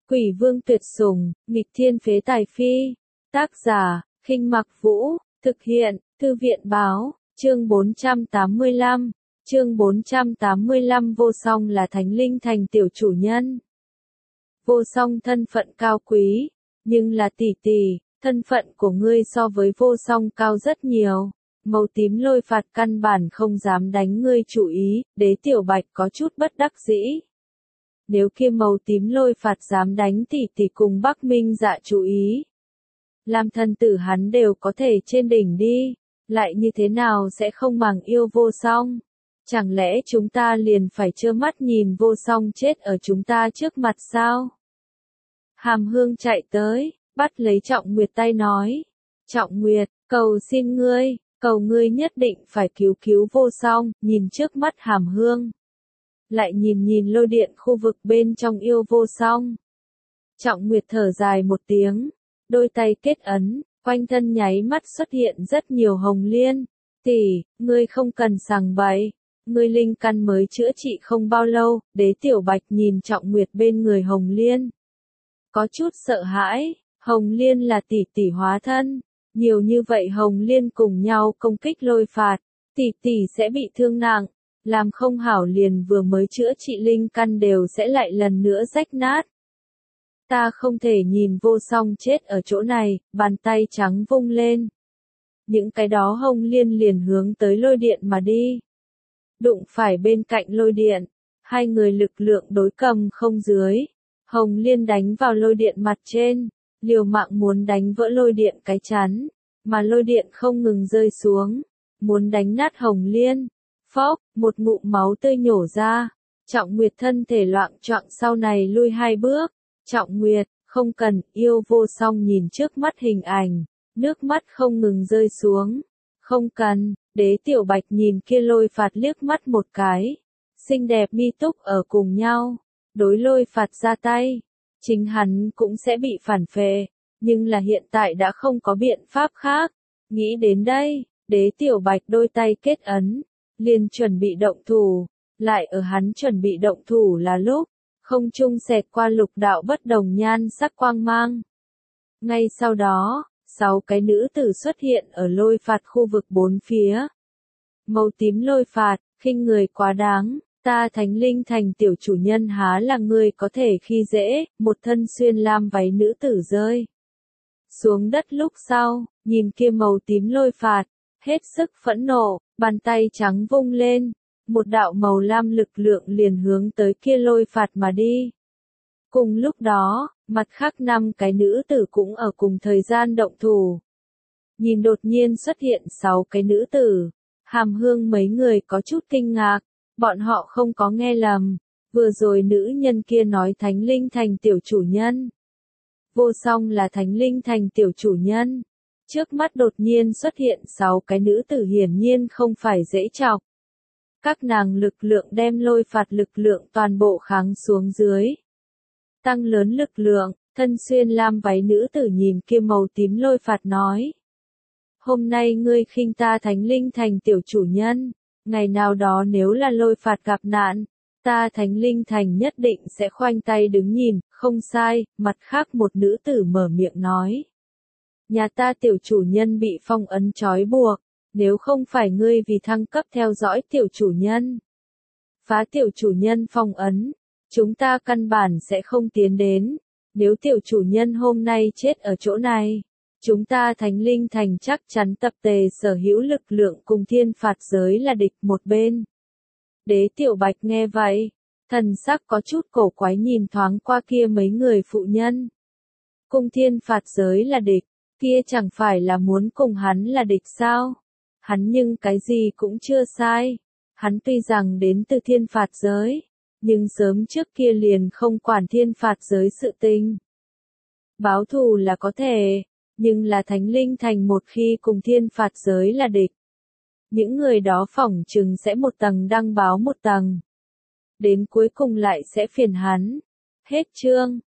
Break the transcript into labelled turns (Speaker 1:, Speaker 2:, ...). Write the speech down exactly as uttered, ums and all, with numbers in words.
Speaker 1: Quỷ vương tuyệt sủng, nghịch thiên phế tài phi. Tác giả, Khinh Mặc Vũ, thực hiện, Thư viện báo, chương bốn trăm tám mươi lăm, chương bốn trăm tám mươi lăm Vô Song là Thánh Linh Thành tiểu chủ nhân. Vô Song thân phận cao quý, nhưng là tỷ tỷ, thân phận của ngươi so với Vô Song cao rất nhiều. Màu tím lôi phạt căn bản không dám đánh ngươi chủ ý, Đế Tiểu Bạch có chút bất đắc dĩ. Nếu kia màu tím lôi phạt dám đánh tỷ tỷ cùng Bắc Minh Dạ chú ý, làm thần tử hắn đều có thể trên đỉnh đi, lại như thế nào sẽ không màng yêu Vô Song? Chẳng lẽ chúng ta liền phải trơ mắt nhìn Vô Song chết ở chúng ta trước mặt sao? Hàm Hương chạy tới, bắt lấy Trọng Nguyệt tay nói, Trọng Nguyệt, cầu xin ngươi, cầu ngươi nhất định phải cứu cứu Vô Song, nhìn trước mắt Hàm Hương. Lại nhìn nhìn lôi điện khu vực bên trong yêu Vô Song. Trọng Nguyệt thở dài một tiếng, đôi tay kết ấn, quanh thân nháy mắt xuất hiện rất nhiều hồng liên. Tỷ, ngươi không cần sằng bậy, ngươi linh căn mới chữa trị không bao lâu. Đế Tiểu Bạch nhìn Trọng Nguyệt bên người hồng liên, có chút sợ hãi. Hồng liên là tỷ tỷ hóa thân, nhiều như vậy hồng liên cùng nhau công kích lôi phạt, tỷ tỷ sẽ bị thương nặng. Làm không hảo liền vừa mới chữa trị linh căn đều sẽ lại lần nữa rách nát. Ta không thể nhìn Vô Song chết ở chỗ này, bàn tay trắng vung lên. Những cái đó hồng liên liền hướng tới lôi điện mà đi. Đụng phải bên cạnh lôi điện, hai người lực lượng đối cầm không dưới. Hồng liên đánh vào lôi điện mặt trên, liều mạng muốn đánh vỡ lôi điện cái chắn, mà lôi điện không ngừng rơi xuống, muốn đánh nát hồng liên. Phốc, một ngụm máu tươi nhổ ra, Trọng Nguyệt thân thể loạng choạng sau này lui hai bước. Trọng Nguyệt, không cần, yêu Vô Song nhìn trước mắt hình ảnh, nước mắt không ngừng rơi xuống. Không cần, Đế Tiểu Bạch nhìn kia lôi phạt liếc mắt một cái, xinh đẹp mi túc ở cùng nhau, đối lôi phạt ra tay, chính hắn cũng sẽ bị phản phệ, nhưng là hiện tại đã không có biện pháp khác. Nghĩ đến đây, Đế Tiểu Bạch đôi tay kết ấn, liền chuẩn bị động thủ, lại ở hắn chuẩn bị động thủ là lúc, không trung xẹt qua lục đạo bất đồng nhan sắc quang mang. Ngay sau đó, sáu cái nữ tử xuất hiện ở lôi phạt khu vực bốn phía. Màu tím lôi phạt, khinh người quá đáng, ta Thánh Linh Thành tiểu chủ nhân há là người có thể khi dễ. Một thân xuyên lam váy nữ tử rơi xuống đất lúc sau, nhìn kia màu tím lôi phạt, hết sức phẫn nộ, bàn tay trắng vung lên, một đạo màu lam lực lượng liền hướng tới kia lôi phạt mà đi. Cùng lúc đó, mặt khác năm cái nữ tử cũng ở cùng thời gian động thủ. Nhìn đột nhiên xuất hiện sáu cái nữ tử, Hàm Hương mấy người có chút kinh ngạc, bọn họ không có nghe lầm, vừa rồi nữ nhân kia nói Thánh Linh Thành tiểu chủ nhân. Vô Song là Thánh Linh Thành tiểu chủ nhân. Trước mắt đột nhiên xuất hiện sáu cái nữ tử hiển nhiên không phải dễ chọc. Các nàng lực lượng đem lôi phạt lực lượng toàn bộ kháng xuống dưới. Tăng lớn lực lượng, thân xuyên lam váy nữ tử nhìn kia màu tím lôi phạt nói. Hôm nay ngươi khinh ta Thánh Linh Thành tiểu chủ nhân, ngày nào đó nếu là lôi phạt gặp nạn, ta Thánh Linh Thành nhất định sẽ khoanh tay đứng nhìn. Không sai, mặt khác một nữ tử mở miệng nói. Nhà ta tiểu chủ nhân bị phong ấn trói buộc, nếu không phải ngươi vì thăng cấp theo dõi tiểu chủ nhân, phá tiểu chủ nhân phong ấn, chúng ta căn bản sẽ không tiến đến. Nếu tiểu chủ nhân hôm nay chết ở chỗ này, chúng ta Thánh Linh Thành chắc chắn tập tề sở hữu lực lượng cùng thiên phạt giới là địch một bên. Đế Tiểu Bạch nghe vậy, thần sắc có chút cổ quái nhìn thoáng qua kia mấy người phụ nhân. Cùng thiên phạt giới là địch, kia chẳng phải là muốn cùng hắn là địch sao? Hắn nhưng cái gì cũng chưa sai. Hắn tuy rằng đến từ thiên phạt giới, nhưng sớm trước kia liền không quản thiên phạt giới sự tình. Báo thù là có thể, nhưng là Thánh Linh Thành một khi cùng thiên phạt giới là địch, những người đó phỏng chừng sẽ một tầng đăng báo một tầng. Đến cuối cùng lại sẽ phiền hắn. Hết chương.